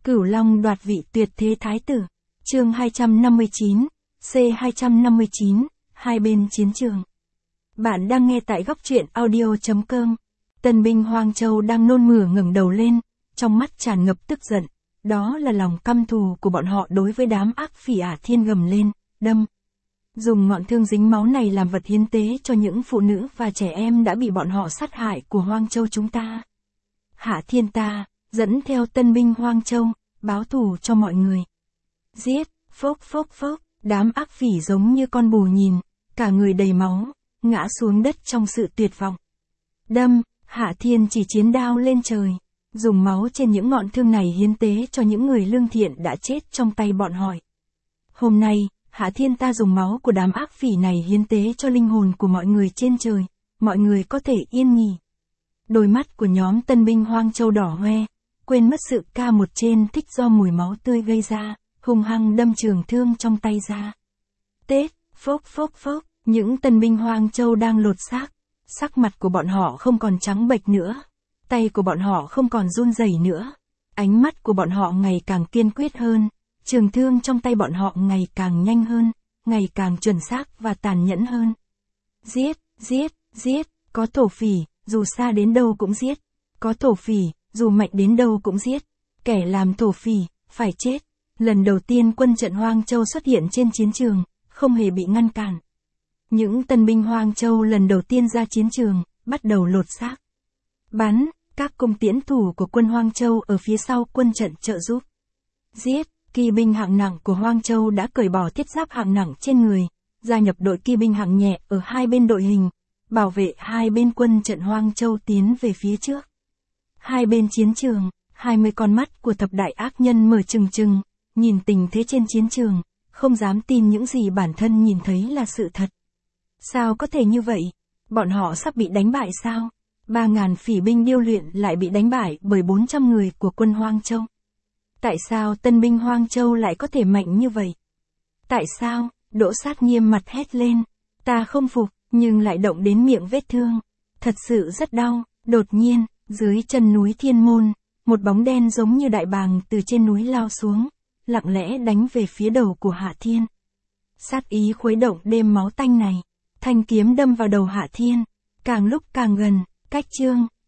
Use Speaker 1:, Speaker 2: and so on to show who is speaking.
Speaker 1: Cửu Long đoạt vị tuyệt thế thái tử. Chương 259, C259, hai bên chiến trường. Bạn đang nghe tại góc truyện audio.com. Tân binh Hoang Châu đang nôn mửa ngẩng đầu lên, trong mắt tràn ngập tức giận. Đó là lòng căm thù của bọn họ đối với đám ác phỉ Ả Thiên gầm lên, đâm. Dùng ngọn thương dính máu này làm vật hiến tế cho những phụ nữ và trẻ em đã bị bọn họ sát hại của Hoang Châu chúng ta. Hạ Thiên ta, dẫn theo tân binh Hoang Châu, báo thù cho mọi người. Giết, phốc phốc phốc, đám ác phỉ giống như con bù nhìn, cả người đầy máu, ngã xuống đất trong sự tuyệt vọng. Đâm, Hạ Thiên chỉ chiến đao lên trời, dùng máu trên những ngọn thương này hiến tế cho những người lương thiện đã chết trong tay bọn họ. Hôm nay, Hạ Thiên ta dùng máu của đám ác phỉ này hiến tế cho linh hồn của mọi người trên trời, mọi người có thể yên nghỉ. Đôi mắt của nhóm tân binh Hoang Châu đỏ hoe, quên mất sự ca một trên thích do mùi máu tươi gây ra, hung hăng đâm trường thương trong tay ra. Tết, phốc phốc phốc, những tân binh Hoang Châu đang lột xác, sắc mặt của bọn họ không còn trắng bệch nữa, tay của bọn họ không còn run rẩy nữa, ánh mắt của bọn họ ngày càng kiên quyết hơn, trường thương trong tay bọn họ ngày càng nhanh hơn, ngày càng chuẩn xác và tàn nhẫn hơn. Giết, giết, giết, có thổ phỉ, dù xa đến đâu cũng giết, có thổ phỉ, dù mạnh đến đâu cũng giết, kẻ làm thổ phỉ, phải chết. Lần đầu tiên quân trận Hoang Châu xuất hiện trên chiến trường, không hề bị ngăn cản. Những tân binh Hoang Châu lần đầu tiên ra chiến trường, bắt đầu lột xác. Bắn, các cung tiễn thủ của quân Hoang Châu ở phía sau quân trận trợ giúp. Giết, kỵ binh hạng nặng của Hoang Châu đã cởi bỏ thiết giáp hạng nặng trên người, gia nhập đội kỵ binh hạng nhẹ ở hai bên đội hình, bảo vệ hai bên quân trận Hoang Châu tiến về phía trước. Hai bên chiến trường, 20 con mắt của thập đại ác nhân mở trừng trừng, nhìn tình thế trên chiến trường, không dám tin những gì bản thân nhìn thấy là sự thật. Sao có thể như vậy? Bọn họ sắp bị đánh bại sao? 3.000 phỉ binh điêu luyện lại bị đánh bại bởi 400 người của quân Hoang Châu. Tại sao tân binh Hoang Châu lại có thể mạnh như vậy? Tại sao? Đỗ Sát nghiêm mặt hét lên. Ta không phục, nhưng lại động đến miệng vết thương. Thật sự rất đau. Đột nhiên, dưới chân núi Thiên Môn, một bóng đen giống như đại bàng từ trên núi lao xuống, lặng lẽ đánh về phía đầu của Hạ Thiên. Sát ý khuấy động đêm máu tanh này, thanh kiếm đâm vào đầu Hạ Thiên, càng lúc càng gần, cách chương,